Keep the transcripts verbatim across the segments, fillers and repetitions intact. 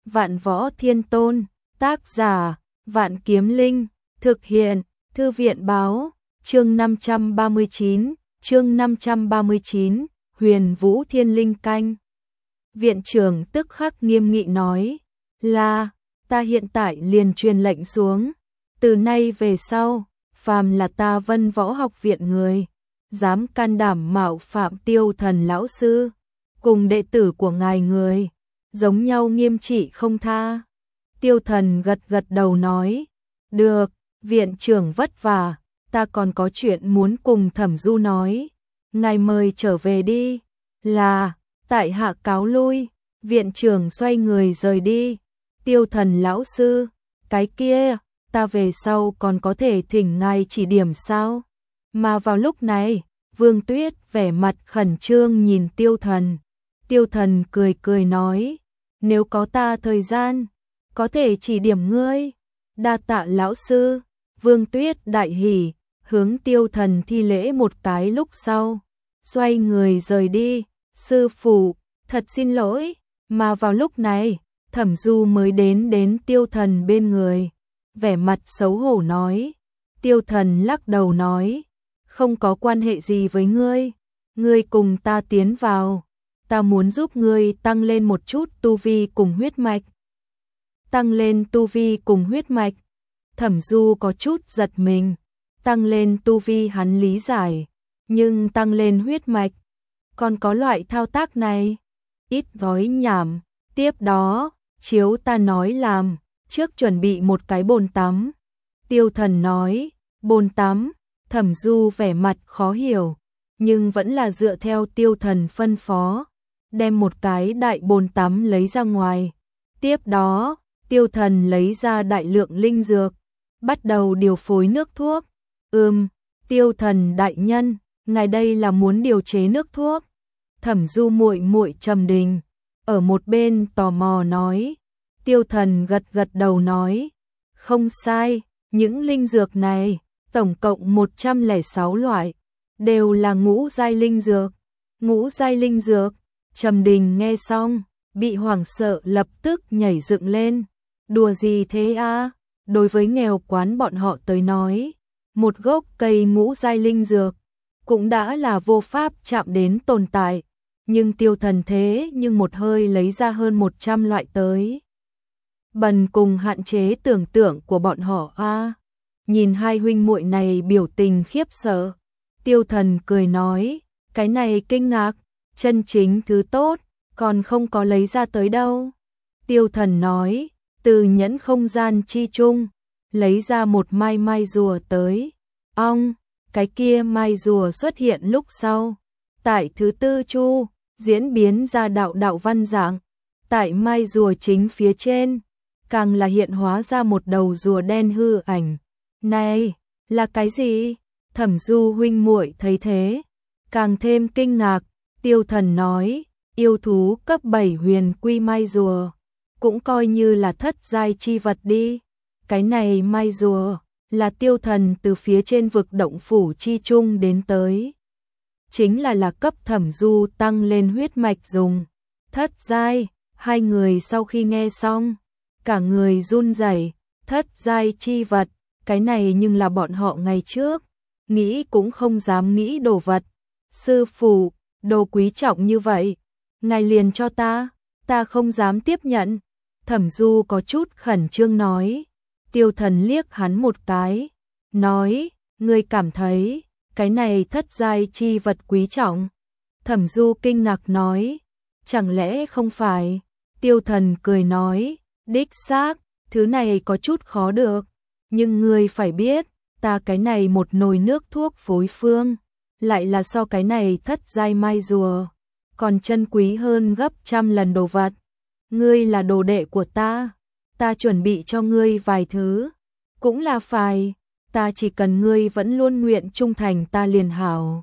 Vạn Võ Thiên Tôn, tác giả, Vạn Kiếm Linh, thực hiện, Thư viện báo, chương năm trăm ba mươi chín, chương năm trăm ba mươi chín, Huyền Vũ Thiên Linh Canh. Viện trưởng tức khắc nghiêm nghị nói, là, ta hiện tại liền truyền lệnh xuống, từ nay về sau, phàm là ta Vân Võ Học Viện người, dám can đảm mạo phạm Tiêu Thần lão sư, cùng đệ tử của ngài người, giống nhau nghiêm trị không tha. Tiêu Thần gật gật đầu nói, được, viện trưởng vất vả, ta còn có chuyện muốn cùng Thẩm Du nói, ngài mời trở về đi. Là, tại hạ cáo lui. Viện trưởng xoay người rời đi. Tiêu Thần lão sư, cái kia, ta về sau còn có thể thỉnh ngài chỉ điểm sao? Mà vào lúc này, Vương Tuyết vẻ mặt khẩn trương nhìn Tiêu Thần. Tiêu Thần cười cười nói, nếu có ta thời gian, có thể chỉ điểm ngươi. Đa tạ lão sư. Vương Tuyết đại hỉ, hướng Tiêu Thần thi lễ một cái lúc sau, xoay người rời đi. Sư phụ, thật xin lỗi. Mà vào lúc này, Thẩm Du mới đến đến Tiêu Thần bên người, vẻ mặt xấu hổ nói. Tiêu Thần lắc đầu nói, không có quan hệ gì với ngươi, ngươi cùng ta tiến vào, ta muốn giúp ngươi tăng lên một chút tu vi cùng huyết mạch. Tăng lên tu vi cùng huyết mạch. Thẩm Du có chút giật mình, tăng lên tu vi hắn lý giải, nhưng tăng lên huyết mạch, còn có loại thao tác này, ít gói nhảm. Tiếp đó, chiếu ta nói làm, trước chuẩn bị một cái bồn tắm. Tiêu Thần nói, bồn tắm. Thẩm Du vẻ mặt khó hiểu, nhưng vẫn là dựa theo Tiêu Thần phân phó, đem một cái đại bồn tắm lấy ra ngoài. Tiếp đó, Tiêu Thần lấy ra đại lượng linh dược, bắt đầu điều phối nước thuốc. Ừm, Tiêu Thần đại nhân, ngài đây là muốn điều chế nước thuốc? Thẩm Du muội muội Trầm Đình ở một bên tò mò nói. Tiêu Thần gật gật đầu nói, không sai, những linh dược này tổng cộng một trăm lẻ sáu loại, đều là ngũ giai linh dược. Ngũ giai linh dược? Trầm Đình nghe xong, bị hoảng sợ lập tức nhảy dựng lên. Đùa gì thế a? Đối với nghèo quán bọn họ tới nói, một gốc cây ngũ giai linh dược cũng đã là vô pháp chạm đến tồn tại, nhưng Tiêu Thần thế nhưng một hơi lấy ra hơn một trăm loại tới. Bần cùng hạn chế tưởng tượng của bọn họ a. Nhìn hai huynh muội này biểu tình khiếp sợ, Tiêu Thần cười nói, cái này kinh ngạc, chân chính thứ tốt, còn không có lấy ra tới đâu. Tiêu Thần nói, từ nhẫn không gian chi chung, lấy ra một mai mai rùa tới. Ong, cái kia mai rùa xuất hiện lúc sau, tại thứ tư chu, diễn biến ra đạo đạo văn dạng, tại mai rùa chính phía trên, càng là hiện hóa ra một đầu rùa đen hư ảnh. Này, là cái gì? Thẩm Du huynh muội thấy thế, càng thêm kinh ngạc. Tiêu Thần nói, yêu thú cấp bảy huyền quy mai rùa, cũng coi như là thất giai chi vật đi. Cái này mai rùa, là Tiêu Thần từ phía trên vực động phủ chi chung đến tới. Chính là là cấp Thẩm Du tăng lên huyết mạch dùng. Thất giai, hai người sau khi nghe xong, cả người run rẩy. Thất giai chi vật, cái này nhưng là bọn họ ngày trước nghĩ cũng không dám nghĩ đồ vật. Sư phụ, đồ quý trọng như vậy, ngài liền cho ta, ta không dám tiếp nhận. Thẩm Du có chút khẩn trương nói. Tiêu Thần liếc hắn một cái, nói, ngươi cảm thấy cái này thất giai chi vật quý trọng? Thẩm Du kinh ngạc nói, chẳng lẽ không phải? Tiêu Thần cười nói, đích xác, thứ này có chút khó được, nhưng ngươi phải biết, ta cái này một nồi nước thuốc phối phương, lại là so cái này thất giai mai rùa, còn chân quý hơn gấp trăm lần đồ vật. Ngươi là đồ đệ của ta, ta chuẩn bị cho ngươi vài thứ, cũng là phải, ta chỉ cần ngươi vẫn luôn nguyện trung thành ta liền hảo.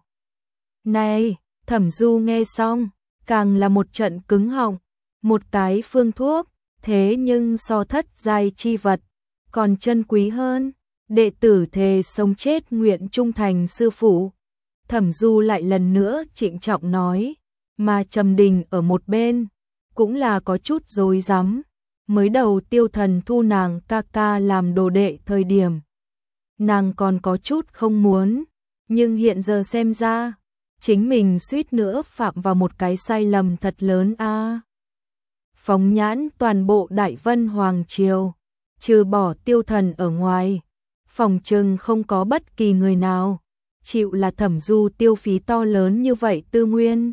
Này, Thẩm Du nghe xong, càng là một trận cứng họng, một cái phương thuốc, thế nhưng so thất giai chi vật, còn chân quý hơn, đệ tử thề sống chết nguyện trung thành sư phụ. Thẩm Du lại lần nữa trịnh trọng nói, mà Trầm Đình ở một bên, cũng là có chút rối rắm. Mới đầu Tiêu Thần thu nàng ca ca làm đồ đệ thời điểm, nàng còn có chút không muốn, nhưng hiện giờ xem ra, chính mình suýt nữa phạm vào một cái sai lầm thật lớn a. À. Phóng nhãn toàn bộ Đại Vân Hoàng Triều, trừ bỏ Tiêu Thần ở ngoài, phòng trừng không có bất kỳ người nào chịu là Thẩm Du tiêu phí to lớn như vậy tư nguyên.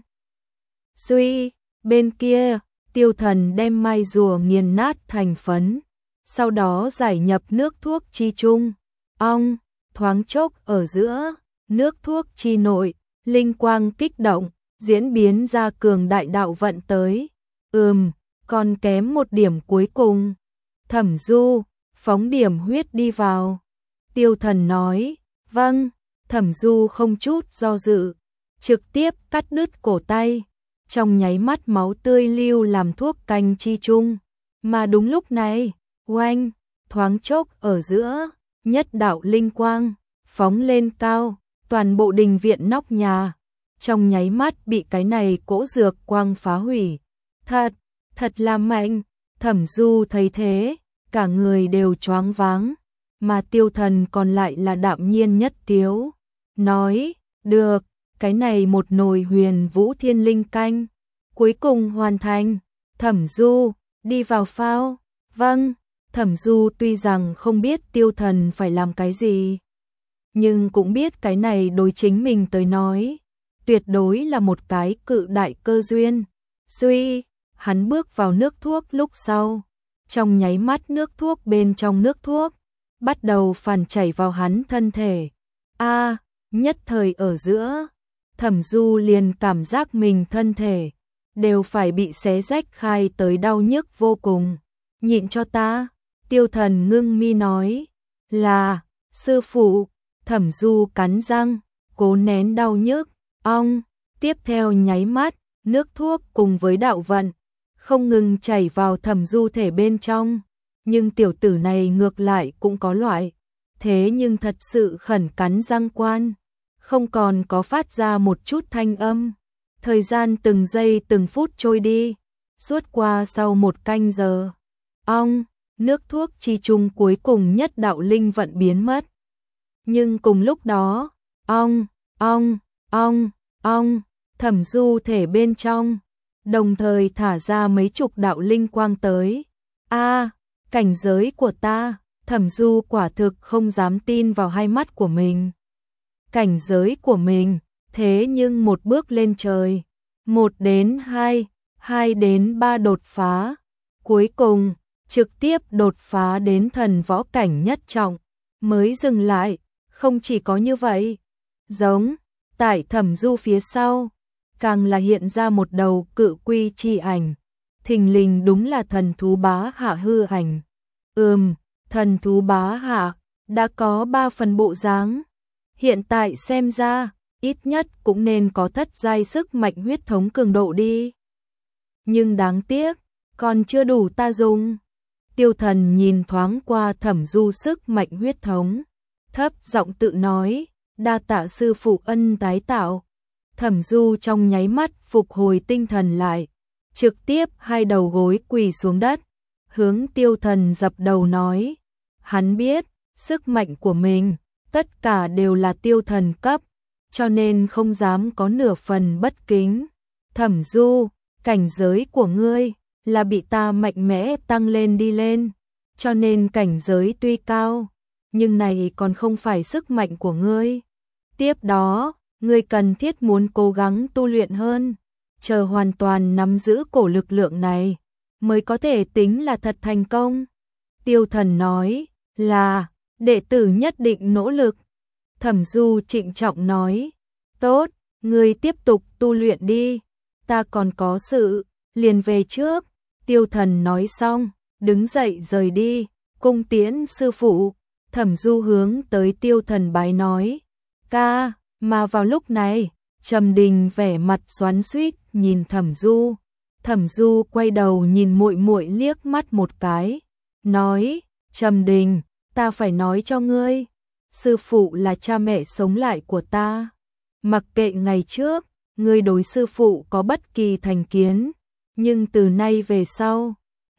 Suy, bên kia, Tiêu Thần đem mai rùa nghiền nát thành phấn, sau đó giải nhập nước thuốc chi chung. Ong, thoáng chốc ở giữa, nước thuốc chi nội, linh quang kích động, diễn biến ra cường đại đạo vận tới. Ừm, còn kém một điểm cuối cùng. Thẩm Du, phóng điểm huyết đi vào. Tiêu Thần nói, vâng. Thẩm Du không chút do dự, trực tiếp cắt đứt cổ tay, trong nháy mắt máu tươi lưu làm thuốc canh chi chung. Mà đúng lúc này, oanh, thoáng chốc ở giữa, nhất đạo linh quang, phóng lên cao, toàn bộ đình viện nóc nhà, trong nháy mắt bị cái này cỗ dược quang phá hủy. Thật, thật là mạnh. Thẩm Du thấy thế, cả người đều choáng váng, mà Tiêu Thần còn lại là đạm nhiên nhất tiếu. Nói, được, cái này một nồi huyền vũ thiên linh canh, cuối cùng hoàn thành. Thẩm Du, đi vào phao. Vâng, Thẩm Du tuy rằng không biết Tiêu Thần phải làm cái gì, nhưng cũng biết cái này đối chính mình tới nói, tuyệt đối là một cái cự đại cơ duyên. Suy, hắn bước vào nước thuốc lúc sau, trong nháy mắt nước thuốc bên trong nước thuốc bắt đầu phản chảy vào hắn thân thể. A, à, nhất thời ở giữa, Thẩm Du liền cảm giác mình thân thể đều phải bị xé rách khai tới đau nhức vô cùng. Nhịn cho ta. Tiêu Thần ngưng mi nói. Là, sư phụ. Thẩm Du cắn răng, cố nén đau nhức. Ong, tiếp theo nháy mắt, nước thuốc cùng với đạo vận không ngừng chảy vào Thẩm Du thể bên trong. Nhưng tiểu tử này ngược lại cũng có loại, thế nhưng thật sự khẩn cắn răng quan, không còn có phát ra một chút thanh âm. Thời gian từng giây từng phút trôi đi, suốt qua sau một canh giờ. Ong, nước thuốc chi chung cuối cùng nhất đạo linh vận biến mất. Nhưng cùng lúc đó, ong, ong, ong, ong, Thẩm Du thể bên trong đồng thời thả ra mấy chục đạo linh quang tới. A, à, cảnh giới của ta. Thẩm Du quả thực không dám tin vào hai mắt của mình. Cảnh giới của mình, thế nhưng một bước lên trời, một đến hai, hai đến ba đột phá, cuối cùng trực tiếp đột phá đến thần võ cảnh nhất trọng, mới dừng lại. Không chỉ có như vậy, giống tại Thẩm Du phía sau, càng là hiện ra một đầu cự quy chi ảnh, thình lình đúng là thần thú bá hạ hư ảnh. Ừm, thần thú bá hạ đã có ba phần bộ dáng, hiện tại xem ra ít nhất cũng nên có thất giai sức mạnh huyết thống cường độ đi. Nhưng đáng tiếc, còn chưa đủ ta dùng. Tiêu Thần nhìn thoáng qua Thẩm Du sức mạnh huyết thống, thấp giọng tự nói, đa tạ sư phụ ân tái tạo. Thẩm Du trong nháy mắt phục hồi tinh thần lại, trực tiếp hai đầu gối quỳ xuống đất, hướng Tiêu Thần dập đầu nói, hắn biết, sức mạnh của mình, tất cả đều là Tiêu Thần cấp, cho nên không dám có nửa phần bất kính. Thẩm Du, cảnh giới của ngươi là bị ta mạnh mẽ tăng lên đi lên, cho nên cảnh giới tuy cao, nhưng này còn không phải sức mạnh của ngươi. Tiếp đó, ngươi cần thiết muốn cố gắng tu luyện hơn, chờ hoàn toàn nắm giữ cổ lực lượng này, mới có thể tính là thật thành công. Tiêu Thần nói, là, đệ tử nhất định nỗ lực. Thẩm Du trịnh trọng nói, tốt, ngươi tiếp tục tu luyện đi, ta còn có sự, liền về trước. Tiêu Thần nói xong, đứng dậy rời đi, cung tiễn sư phụ. Thẩm Du hướng tới Tiêu Thần bái nói, ca. Mà vào lúc này, Trầm Đình vẻ mặt xoắn xuýt nhìn Thẩm Du. Thẩm Du quay đầu nhìn muội muội liếc mắt một cái, nói, Trầm Đình, ta phải nói cho ngươi, sư phụ là cha mẹ sống lại của ta. Mặc kệ ngày trước, ngươi đối sư phụ có bất kỳ thành kiến, nhưng từ nay về sau,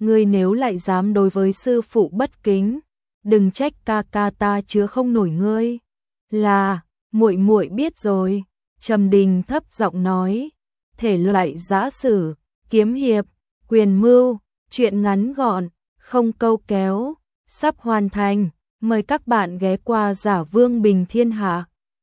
ngươi nếu lại dám đối với sư phụ bất kính, đừng trách ca ca ta chứa không nổi ngươi. Là, muội muội biết rồi. Trầm Đình thấp giọng nói, thể loại giã sử, kiếm hiệp, quyền mưu, truyện ngắn gọn, không câu kéo, sắp hoàn thành, mời các bạn ghé qua Giả Vương Bình Thiên Hạ.